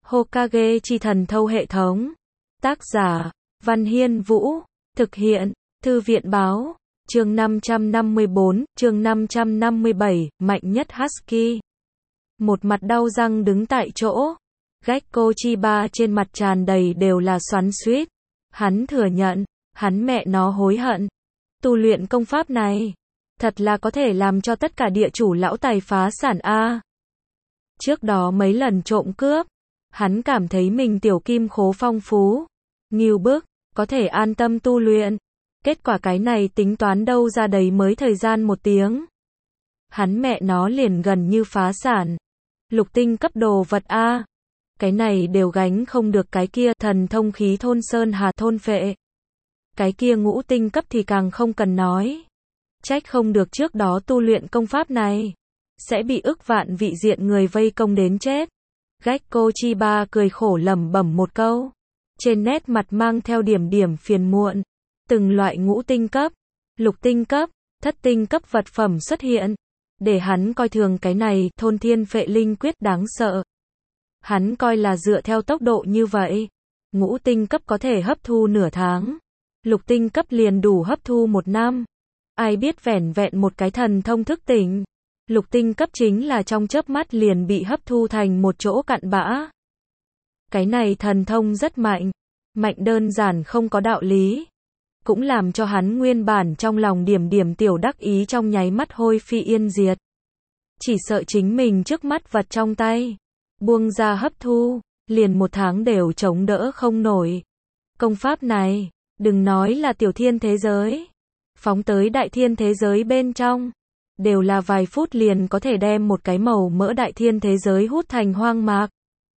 Hokage chi thần thâu hệ thống. Tác giả, Văn Hiên Vũ. Thực hiện, Thư viện Báo. Chương 554, chương 557, mạnh nhất Husky. Một mặt đau răng đứng tại chỗ. Gekko Chiba trên mặt tràn đầy đều là xoắn xuýt. Hắn thừa nhận, hắn mẹ nó hối hận. Tu luyện công pháp này, thật là có thể làm cho tất cả địa chủ lão tài phá sản a. Trước đó mấy lần trộm cướp, hắn cảm thấy mình tiểu kim khố phong phú, ngưu bức, có thể an tâm tu luyện. Kết quả cái này tính toán đâu ra đấy mới thời gian 1 tiếng. Hắn mẹ nó liền gần như phá sản. Lục tinh cấp đồ vật a. Cái này đều gánh không được cái kia thần thông khí thôn sơn hà thôn phệ. Cái kia ngũ tinh cấp thì càng không cần nói. Trách không được trước đó tu luyện công pháp này sẽ bị ức vạn vị diện người vây công đến chết. Gekko Chiba cười khổ lẩm bẩm một câu, trên nét mặt mang theo điểm điểm phiền muộn. Từng loại ngũ tinh cấp, lục tinh cấp, thất tinh cấp vật phẩm xuất hiện, để hắn coi thường cái này thôn thiên phệ linh quyết đáng sợ. Hắn coi là dựa theo tốc độ như vậy, ngũ tinh cấp có thể hấp thu nửa tháng, lục tinh cấp liền đủ hấp thu 1 năm. Ai biết vẻn vẹn một cái thần thông thức tỉnh, lục tinh cấp chính là trong chớp mắt liền bị hấp thu thành một chỗ cặn bã. Cái này thần thông rất mạnh, mạnh đơn giản không có đạo lý. Cũng làm cho hắn nguyên bản trong lòng điểm điểm tiểu đắc ý trong nháy mắt hôi phi yên diệt. Chỉ sợ chính mình trước mắt vật trong tay, buông ra hấp thu, liền 1 tháng đều chống đỡ không nổi. Công pháp này, đừng nói là tiểu thiên thế giới, phóng tới đại thiên thế giới bên trong, đều là vài phút liền có thể đem một cái màu mỡ đại thiên thế giới hút thành hoang mạc.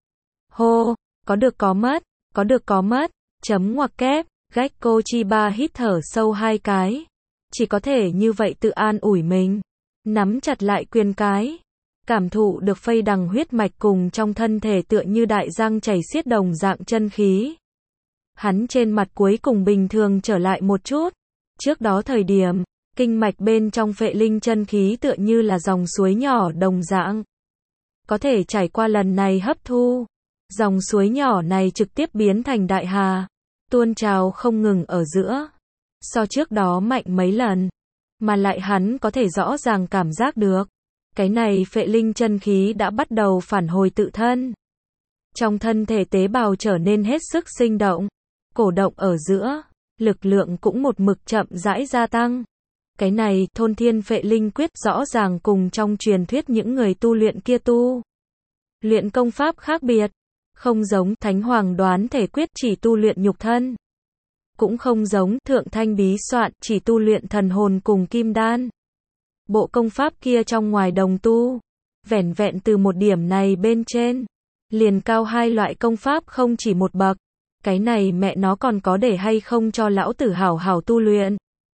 Hô, có được có mất, có được có mất, chấm ngoặc kép. Gekko Chiba hít thở sâu 2 cái. Chỉ có thể như vậy tự an ủi mình. Nắm chặt lại quyền cái. Cảm thụ được phây đằng huyết mạch cùng trong thân thể tựa như đại giang chảy xiết đồng dạng chân khí. Hắn trên mặt cuối cùng bình thường trở lại một chút. Trước đó thời điểm, kinh mạch bên trong phệ linh chân khí tựa như là dòng suối nhỏ đồng dạng. Có thể trải qua lần này hấp thu. Dòng suối nhỏ này trực tiếp biến thành đại hà. Tuôn trào không ngừng ở giữa. So trước đó mạnh mấy lần. Mà lại hắn có thể rõ ràng cảm giác được. Cái này phệ linh chân khí đã bắt đầu phản hồi tự thân. Trong thân thể tế bào trở nên hết sức sinh động. Cổ động ở giữa. Lực lượng cũng một mực chậm rãi gia tăng. Cái này thôn thiên phệ linh quyết rõ ràng cùng trong truyền thuyết những người tu luyện kia tu luyện công pháp khác biệt. Không giống Thánh Hoàng đoán thể quyết chỉ tu luyện nhục thân. Cũng không giống Thượng Thanh bí soạn chỉ tu luyện thần hồn cùng kim đan. Bộ công pháp kia trong ngoài đồng tu. Vẻn vẹn từ một điểm này bên trên. Liền cao 2 loại công pháp không chỉ một bậc. Cái này mẹ nó còn có để hay không cho lão tử hảo hảo tu luyện.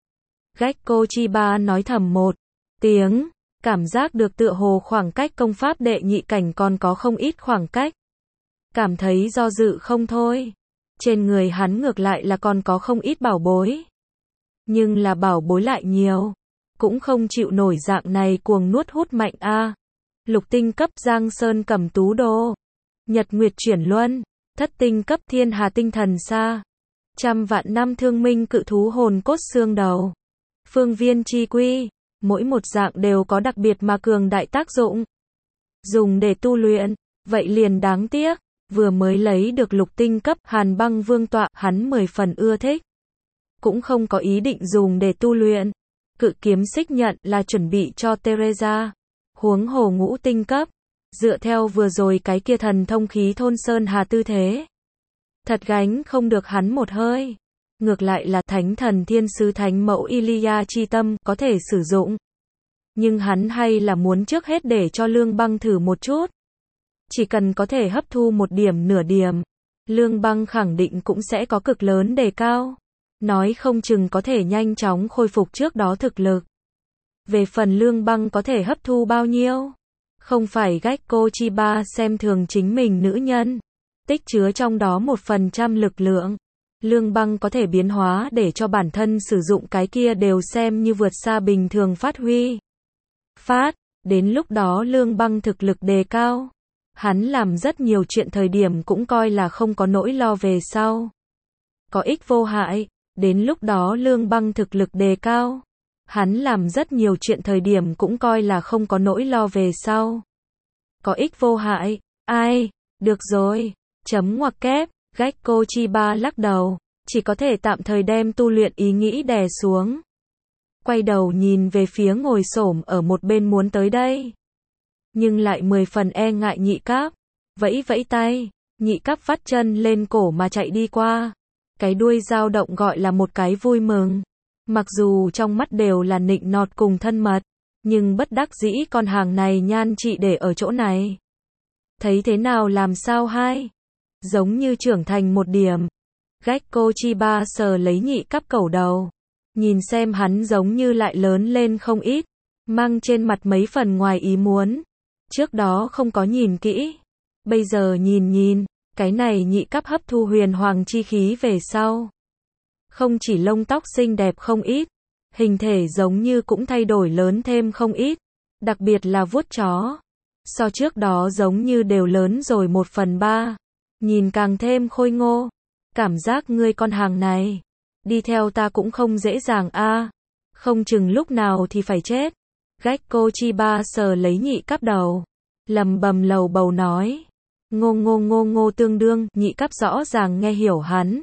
Gekko Chiba nói thầm một tiếng. Cảm giác được tựa hồ khoảng cách công pháp đệ nhị cảnh còn có không ít khoảng cách. Cảm thấy do dự không thôi. Trên người hắn ngược lại là còn có không ít bảo bối. Nhưng là bảo bối lại nhiều. Cũng không chịu nổi dạng này cuồng nuốt hút mạnh a. Lục tinh cấp Giang Sơn Cẩm Tú Đô. Nhật Nguyệt Chuyển Luân. Thất tinh cấp Thiên Hà Tinh Thần Sa. 100 vạn năm thương minh cự thú hồn cốt xương đầu. Phương viên chi quy. Mỗi một dạng đều có đặc biệt mà cường đại tác dụng. Dùng để tu luyện. Vậy liền đáng tiếc. Vừa mới lấy được lục tinh cấp Hàn Băng Vương tọa, hắn 10 phần ưa thích. Cũng không có ý định dùng để tu luyện. Cự kiếm xích nhận là chuẩn bị cho Teresa. Huống hồ ngũ tinh cấp. Dựa theo vừa rồi cái kia thần thông khí thôn sơn hà tư thế. Thật gánh không được hắn một hơi. Ngược lại là thánh thần thiên sứ thánh mẫu Ilia chi tâm có thể sử dụng. Nhưng hắn hay là muốn trước hết để cho Lương Băng thử một chút. Chỉ cần có thể hấp thu 1 điểm nửa điểm, Lương Băng khẳng định cũng sẽ có cực lớn đề cao. Nói không chừng có thể nhanh chóng khôi phục trước đó thực lực. Về phần Lương Băng có thể hấp thu bao nhiêu? Không phải Gekko Chiba xem thường chính mình nữ nhân. Tích chứa trong đó 1% lực lượng. Lương Băng có thể biến hóa để cho bản thân sử dụng cái kia đều xem như vượt xa bình thường phát huy. Đến lúc đó Lương Băng thực lực đề cao. Hắn làm rất nhiều chuyện thời điểm cũng coi là không có nỗi lo về sau. Có ích vô hại, đến lúc đó Lương Băng thực lực đề cao. Hắn làm rất nhiều chuyện thời điểm cũng coi là không có nỗi lo về sau. Có ích vô hại, ai, được rồi, chấm ngoặc kép, Gekko Chiba lắc đầu, chỉ có thể tạm thời đem tu luyện ý nghĩ đè xuống. Quay đầu nhìn về phía ngồi xổm ở một bên muốn tới đây. Nhưng lại 10 phần e ngại Nhị Cáp, vẫy vẫy tay, Nhị Cáp vắt chân lên cổ mà chạy đi qua. Cái đuôi dao động gọi là một cái vui mừng. Mặc dù trong mắt đều là nịnh nọt cùng thân mật, nhưng bất đắc dĩ con hàng này nhan chị để ở chỗ này. Thấy thế nào làm sao hai? Giống như trưởng thành một điểm. Gekko Chiba sờ lấy Nhị Cáp cẩu đầu. Nhìn xem hắn giống như lại lớn lên không ít. Mang trên mặt mấy phần ngoài ý muốn. Trước đó không có nhìn kỹ. Bây giờ nhìn, cái này Nhị Cáp hấp thu huyền hoàng chi khí về sau. Không chỉ lông tóc xinh đẹp không ít, hình thể giống như cũng thay đổi lớn thêm không ít, đặc biệt là vuốt chó. So trước đó giống như đều lớn rồi 1/3, nhìn càng thêm khôi ngô. Cảm giác ngươi con hàng này, đi theo ta cũng không dễ dàng a, không chừng lúc nào thì phải chết. Gekko Chiba sờ lấy Nhị Cáp đầu, lầm bầm lầu bầu nói. Ngô tương đương, Nhị Cáp rõ ràng nghe hiểu hắn.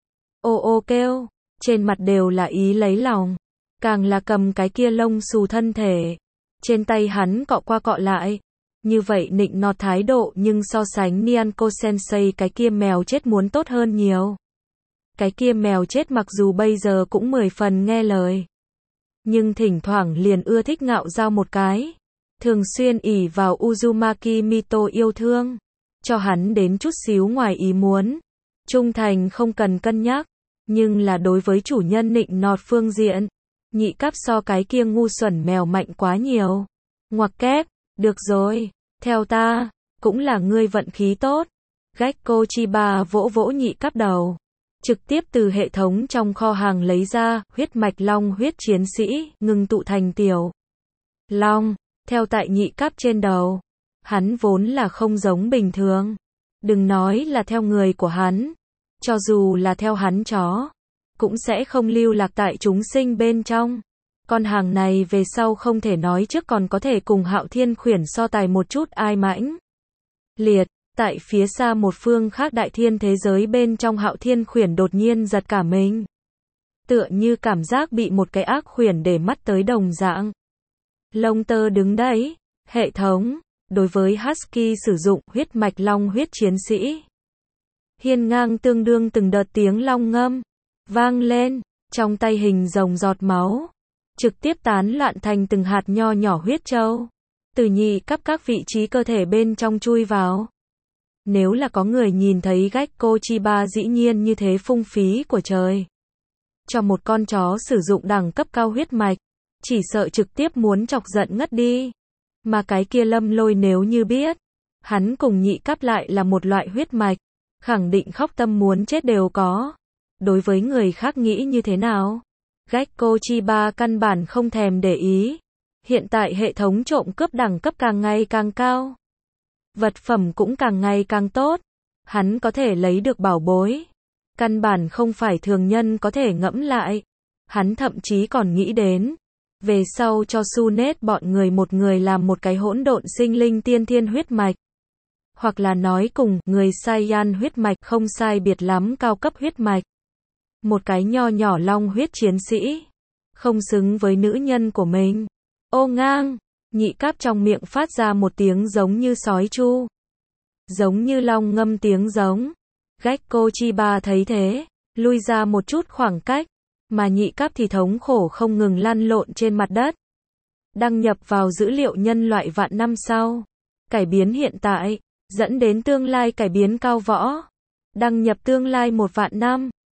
Ô ô kêu, trên mặt đều là ý lấy lòng, càng là cầm cái kia lông xù thân thể. Trên tay hắn cọ qua cọ lại, như vậy nịnh nọt thái độ nhưng so sánh Nyanko Sensei cái kia mèo chết muốn tốt hơn nhiều. Cái kia mèo chết mặc dù bây giờ cũng 10 phần nghe lời, nhưng thỉnh thoảng liền ưa thích ngạo giao một cái, thường xuyên ỷ vào Uzumaki Mito yêu thương, cho hắn đến chút xíu ngoài ý muốn. Trung thành không cần cân nhắc, nhưng là đối với chủ nhân nịnh nọt phương diện, Nhị Cáp so cái kia ngu xuẩn mèo mạnh quá nhiều. Ngoặc kép, được rồi, theo ta, cũng là ngươi vận khí tốt. Gekko Chiba vỗ vỗ Nhị Cáp đầu, trực tiếp từ hệ thống trong kho hàng lấy ra, huyết mạch long huyết chiến sĩ, ngưng tụ thành tiểu long, theo tại Nhị Cáp trên đầu. Hắn vốn là không giống bình thường. Đừng nói là theo người của hắn, cho dù là theo hắn chó, cũng sẽ không lưu lạc tại chúng sinh bên trong. Con hàng này về sau không thể nói trước còn có thể cùng Hạo Thiên Khuyển so tài một chút ai mãnh liệt. Tại phía xa một phương khác đại thiên thế giới bên trong, Hạo Thiên Khuyển đột nhiên giật cả mình. Tựa như cảm giác bị một cái ác khuyển để mắt tới đồng dạng. Lông tơ đứng đấy, hệ thống, đối với Husky sử dụng huyết mạch long huyết chiến sĩ. Hiên ngang tương đương từng đợt tiếng long ngâm vang lên, trong tay hình rồng giọt máu, trực tiếp tán loạn thành từng hạt nho nhỏ huyết châu, từ Nhị Cáp các vị trí cơ thể bên trong chui vào. Nếu là có người nhìn thấy Gekko Chiba dĩ nhiên như thế phung phí của trời, cho một con chó sử dụng đẳng cấp cao huyết mạch, chỉ sợ trực tiếp muốn chọc giận ngất đi. Mà cái kia Lâm Lôi nếu như biết, hắn cùng Nhị Cáp lại là một loại huyết mạch, khẳng định khóc tâm muốn chết đều có. Đối với người khác nghĩ như thế nào, Gekko Chiba căn bản không thèm để ý. Hiện tại hệ thống trộm cướp đẳng cấp càng ngày càng cao, vật phẩm cũng càng ngày càng tốt, hắn có thể lấy được bảo bối, căn bản không phải thường nhân có thể ngẫm lại. Hắn thậm chí còn nghĩ đến, về sau cho Sunet bọn người một người làm một cái hỗn độn sinh linh tiên thiên huyết mạch, hoặc là nói cùng người Saiyan huyết mạch không sai biệt lắm cao cấp huyết mạch. Một cái nho nhỏ long huyết chiến sĩ, không xứng với nữ nhân của mình. Ô ngang, Nhị Cáp trong miệng phát ra một tiếng giống như sói chu, giống như long ngâm tiếng giống. Gekko Chiba thấy thế, lui ra một chút khoảng cách, mà Nhị Cáp thì thống khổ không ngừng lăn lộn trên mặt đất. Đăng nhập vào dữ liệu nhân loại vạn năm sau, cải biến hiện tại, dẫn đến tương lai cải biến cao võ. Đăng nhập tương lai 1 vạn năm.